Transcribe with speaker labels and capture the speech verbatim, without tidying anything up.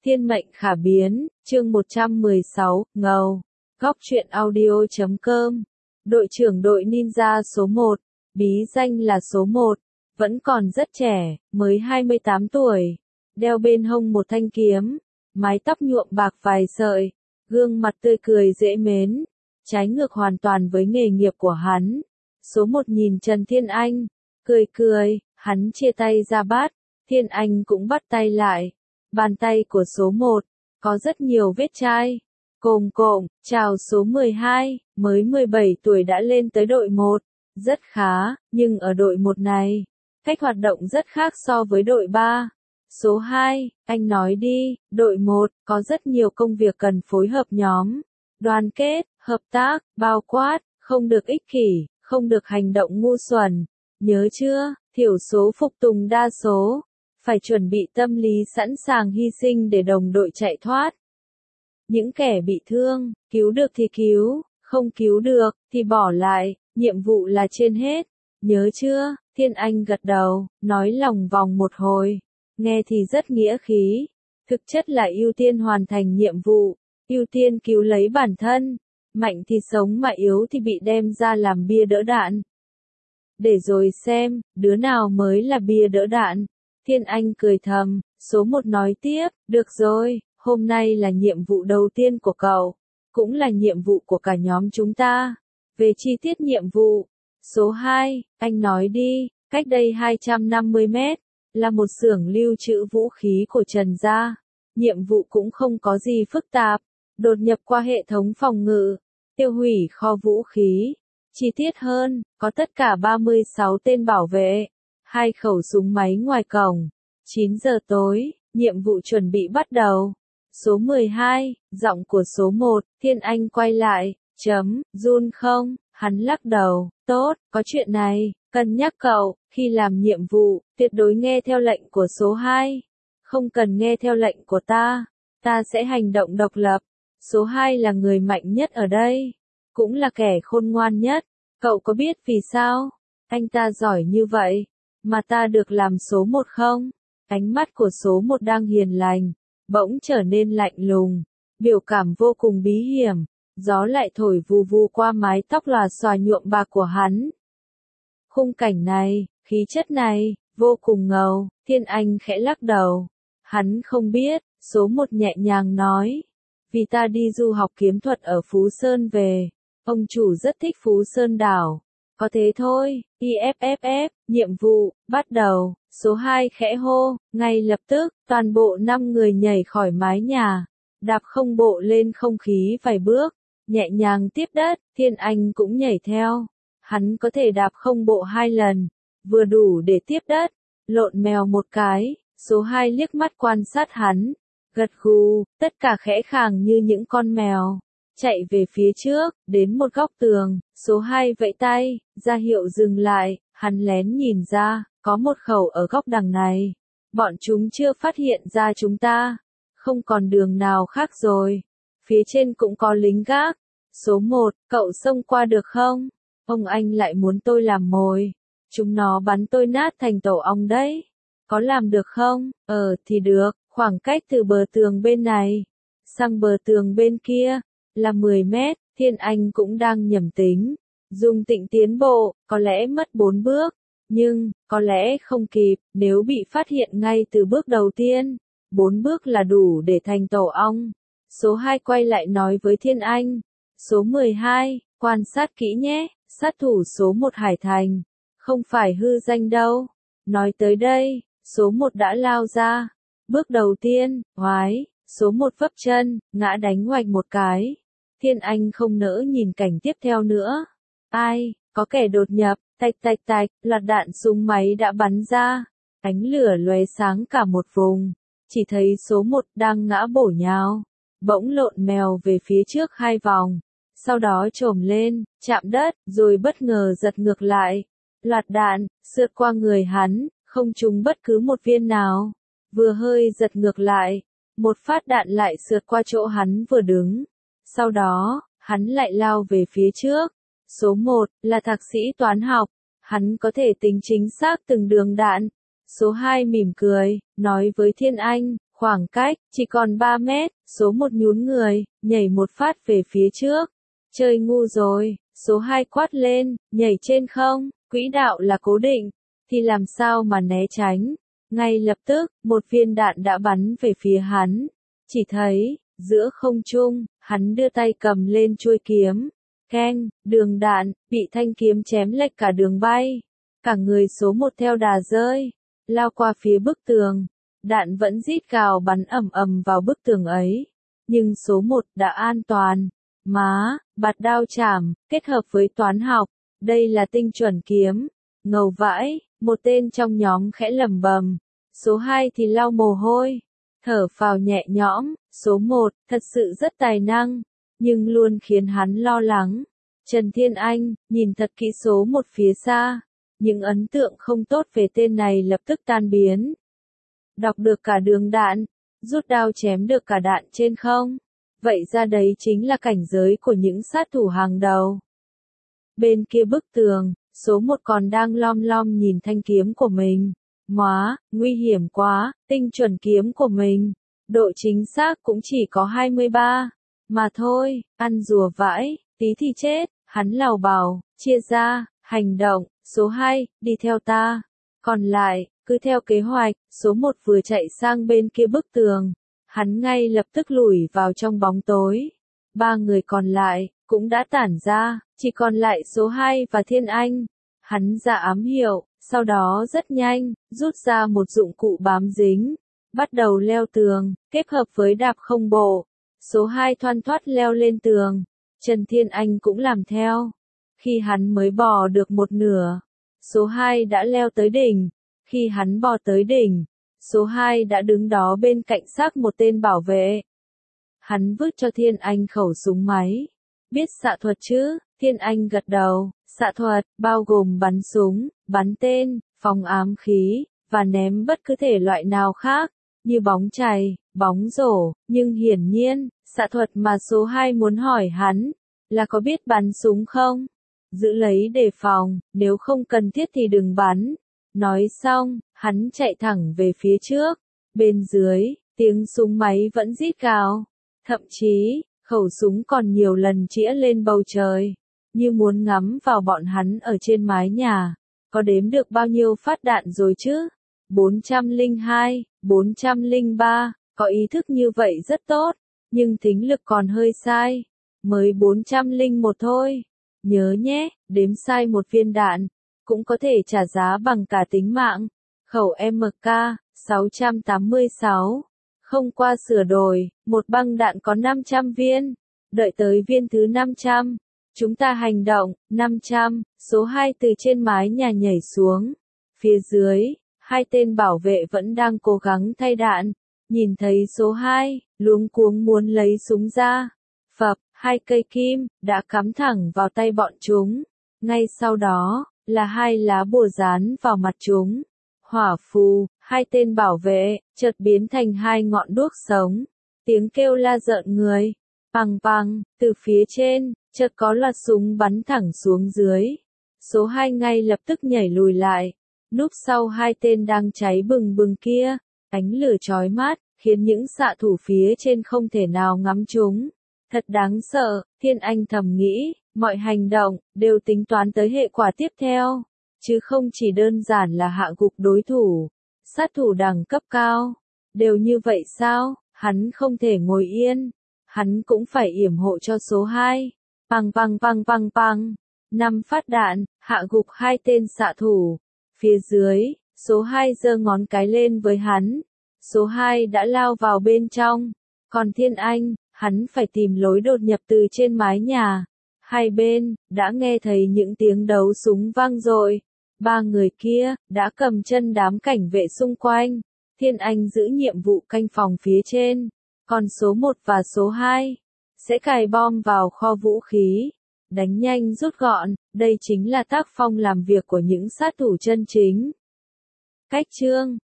Speaker 1: Thiên mệnh khả biến, chương một trăm mười sáu, ngầu. Góc truyện audio chấm com. Đội trưởng đội ninja số một, bí danh là số một, vẫn còn rất trẻ, mới hai mươi tám tuổi, đeo bên hông một thanh kiếm, mái tóc nhuộm bạc vài sợi, gương mặt tươi cười dễ mến, trái ngược hoàn toàn với nghề nghiệp của hắn. Số một nhìn Trần Thiên Anh, cười cười, hắn chia tay ra bắt, Thiên Anh cũng bắt tay lại. Bàn tay của số một, có rất nhiều vết chai. Cồm cộm, chào số mười hai, mới mười bảy tuổi đã lên tới đội một. Rất khá, nhưng ở đội một này, cách hoạt động rất khác so với đội ba. Số hai, anh nói đi, đội một, có rất nhiều công việc cần phối hợp nhóm, đoàn kết, hợp tác, bao quát, không được ích kỷ, không được hành động ngu xuẩn. Nhớ chưa, thiểu số phục tùng đa số. Phải chuẩn bị tâm lý sẵn sàng hy sinh để đồng đội chạy thoát. Những kẻ bị thương, cứu được thì cứu, không cứu được, thì bỏ lại, nhiệm vụ là trên hết. Nhớ chưa? Thiên Anh gật đầu, nói lòng vòng một hồi. Nghe thì rất nghĩa khí. Thực chất là ưu tiên hoàn thành nhiệm vụ, ưu tiên cứu lấy bản thân. Mạnh thì sống mà yếu thì bị đem ra làm bia đỡ đạn. Để rồi xem, đứa nào mới là bia đỡ đạn. Thiên Anh cười thầm, số một nói tiếp, được rồi, hôm nay là nhiệm vụ đầu tiên của cậu, cũng là nhiệm vụ của cả nhóm chúng ta. Về chi tiết nhiệm vụ, số hai, anh nói đi, cách đây hai trăm năm mươi mét, là một xưởng lưu trữ vũ khí của Trần gia. Nhiệm vụ cũng không có gì phức tạp, đột nhập qua hệ thống phòng ngự, tiêu hủy kho vũ khí. Chi tiết hơn, có tất cả ba mươi sáu tên bảo vệ. Hai khẩu súng máy ngoài cổng. chín giờ tối, nhiệm vụ chuẩn bị bắt đầu. Số mười hai, giọng của số một, Thiên Anh quay lại, chấm, run không, hắn lắc đầu, tốt, có chuyện này, cân nhắc cậu, khi làm nhiệm vụ, tuyệt đối nghe theo lệnh của số hai. Không cần nghe theo lệnh của ta, ta sẽ hành động độc lập. Số hai là người mạnh nhất ở đây, cũng là kẻ khôn ngoan nhất. Cậu có biết vì sao anh ta giỏi như vậy? Mà ta được làm số một không? Ánh mắt của số một đang hiền lành, bỗng trở nên lạnh lùng, biểu cảm vô cùng bí hiểm, gió lại thổi vù vù qua mái tóc lòa xòa nhuộm bạc của hắn. Khung cảnh này, khí chất này, vô cùng ngầu. Thiên Anh khẽ lắc đầu. Hắn không biết, số một nhẹ nhàng nói. Vì ta đi du học kiếm thuật ở Phú Sơn về, ông chủ rất thích Phú Sơn đảo. Có thế thôi, i ép ép ép, nhiệm vụ, bắt đầu, số hai khẽ hô, ngay lập tức, toàn bộ năm người nhảy khỏi mái nhà, đạp không bộ lên không khí vài bước, nhẹ nhàng tiếp đất, Thiên Anh cũng nhảy theo. Hắn có thể đạp không bộ hai lần, vừa đủ để tiếp đất, lộn mèo một cái, số hai liếc mắt quan sát hắn, gật gù, tất cả khẽ khàng như những con mèo. Chạy về phía trước, đến một góc tường, số hai vẫy tay, ra hiệu dừng lại, hắn lén nhìn ra, có một khẩu ở góc đằng này. Bọn chúng chưa phát hiện ra chúng ta, không còn đường nào khác rồi. Phía trên cũng có lính gác. Số một, cậu xông qua được không? Ông anh lại muốn tôi làm mồi. Chúng nó bắn tôi nát thành tổ ong đấy. Có làm được không? Ờ thì được, khoảng cách từ bờ tường bên này sang bờ tường bên kia là mười mét, Thiên Anh cũng đang nhẩm tính. Dùng tịnh tiến bộ, có lẽ mất bốn bước, nhưng, có lẽ không kịp, nếu bị phát hiện ngay từ bước đầu tiên. Bốn bước là đủ để thành tổ ong. Số hai quay lại nói với Thiên Anh. Số mười hai, quan sát kỹ nhé, sát thủ số một Hải Thành. Không phải hư danh đâu. Nói tới đây, số một đã lao ra. Bước đầu tiên, oái, số một vấp chân, ngã đánh ngoạch một cái. Thiên Anh không nỡ nhìn cảnh tiếp theo nữa. Ai, có kẻ đột nhập, tạch tạch tạch, loạt đạn súng máy đã bắn ra. Ánh lửa lóe sáng cả một vùng. Chỉ thấy số một đang ngã bổ nhào. Bỗng lộn mèo về phía trước hai vòng. Sau đó chồm lên, chạm đất, rồi bất ngờ giật ngược lại. Loạt đạn, sượt qua người hắn, không trúng bất cứ một viên nào. Vừa hơi giật ngược lại, một phát đạn lại sượt qua chỗ hắn vừa đứng. Sau đó, hắn lại lao về phía trước. Số một, là thạc sĩ toán học. Hắn có thể tính chính xác từng đường đạn. Số hai mỉm cười, nói với Thiên Anh, Khoảng cách, chỉ còn ba mét, số một nhún người, nhảy một phát về phía trước. Chơi ngu rồi, số hai quát lên, nhảy trên không, quỹ đạo là cố định, thì làm sao mà né tránh. Ngay lập tức, một viên đạn đã bắn về phía hắn. Chỉ thấy, giữa không trung, hắn đưa tay cầm lên chuôi kiếm. Keng, đường đạn, bị thanh kiếm chém lệch cả đường bay. Cả người số một theo đà rơi, lao qua phía bức tường. Đạn vẫn rít gào bắn ầm ầm vào bức tường ấy. Nhưng số một đã an toàn. Má, bạt đao chảm, kết hợp với toán học. Đây là tinh chuẩn kiếm. Ngầu vãi, một tên trong nhóm khẽ lẩm bẩm. Số hai thì lau mồ hôi. Thở phào nhẹ nhõm, số một, thật sự rất tài năng. Nhưng luôn khiến hắn lo lắng. Trần Thiên Anh, nhìn thật kỹ số một phía xa. Những ấn tượng không tốt về tên này lập tức tan biến. Đọc được cả đường đạn, rút đao chém được cả đạn trên không. Vậy ra đấy chính là cảnh giới của những sát thủ hàng đầu. Bên kia bức tường, số một còn đang lom lom nhìn thanh kiếm của mình. Móa, nguy hiểm quá, tinh chuẩn kiếm của mình. Độ chính xác cũng chỉ có hai mươi ba. Mà thôi, ăn rùa vãi, tí thì chết. Hắn lào bảo, chia ra, hành động, số hai, đi theo ta. Còn lại, cứ theo kế hoạch, số một vừa chạy sang bên kia bức tường. Hắn ngay lập tức lủi vào trong bóng tối. Ba người còn lại, cũng đã tản ra, chỉ còn lại số hai và Thiên Anh. Hắn ra ám hiệu, sau đó rất nhanh, rút ra một dụng cụ bám dính. Bắt đầu leo tường, kết hợp với đạp không bộ. Số hai thoăn thoắt leo lên tường. Trần Thiên Anh cũng làm theo. Khi hắn mới bò được một nửa, số hai đã leo tới đỉnh. Khi hắn bò tới đỉnh, số hai đã đứng đó bên cạnh xác một tên bảo vệ. Hắn vứt cho Thiên Anh khẩu súng máy. Biết xạ thuật chứ? Thiên Anh gật đầu. Xạ thuật, bao gồm bắn súng, bắn tên, phóng ám khí, và ném bất cứ thể loại nào khác, như bóng chày, bóng rổ, nhưng hiển nhiên, xạ thuật mà số hai muốn hỏi hắn, là có biết bắn súng không? Giữ lấy đề phòng, nếu không cần thiết thì đừng bắn. Nói xong, hắn chạy thẳng về phía trước. Bên dưới, tiếng súng máy vẫn rít gào. Thậm chí, khẩu súng còn nhiều lần chĩa lên bầu trời, như muốn ngắm vào bọn hắn ở trên mái nhà. Có đếm được bao nhiêu phát đạn rồi chứ? bốn trăm lẻ hai, bốn trăm lẻ ba, có ý thức như vậy rất tốt, nhưng thính lực còn hơi sai. Mới bốn trăm lẻ một thôi. Nhớ nhé, đếm sai một viên đạn, cũng có thể trả giá bằng cả tính mạng. Khẩu em ca sáu trăm tám mươi sáu. Không qua sửa đổi, một băng đạn có năm trăm viên. Đợi tới viên thứ năm trăm. Chúng ta hành động, năm trăm. Số hai từ trên mái nhà nhảy xuống. Phía dưới, hai tên bảo vệ vẫn đang cố gắng thay đạn. Nhìn thấy số hai, luống cuống muốn lấy súng ra. Phập, hai cây kim, đã cắm thẳng vào tay bọn chúng. Ngay sau đó, là hai lá bùa dán vào mặt chúng. Hỏa phù, hai tên bảo vệ, chợt biến thành hai ngọn đuốc sống. Tiếng kêu la rợn người. Pằng pằng, từ phía trên, chợt có loạt súng bắn thẳng xuống dưới. Số hai ngay lập tức nhảy lùi lại. Núp sau hai tên đang cháy bừng bừng kia. Ánh lửa chói mắt, khiến những xạ thủ phía trên không thể nào ngắm chúng. Thật đáng sợ, Thiên Anh thầm nghĩ, mọi hành động, đều tính toán tới hệ quả tiếp theo. Chứ không chỉ đơn giản là hạ gục đối thủ. Sát thủ đẳng cấp cao. Đều như vậy sao? Hắn không thể ngồi yên. Hắn cũng phải yểm hộ cho số hai. Pằng pằng pằng pằng pằng. Năm phát đạn, hạ gục hai tên xạ thủ. Phía dưới, số hai giơ ngón cái lên với hắn. Số hai đã lao vào bên trong. Còn Thiên Anh, hắn phải tìm lối đột nhập từ trên mái nhà. Hai bên, đã nghe thấy những tiếng đấu súng vang dội. Ba người kia, đã cầm chân đám cảnh vệ xung quanh. Thiên Anh giữ nhiệm vụ canh phòng phía trên. Còn số một và số hai, sẽ cài bom vào kho vũ khí. Đánh nhanh rút gọn, đây chính là tác phong làm việc của những sát thủ chân chính. Cách chương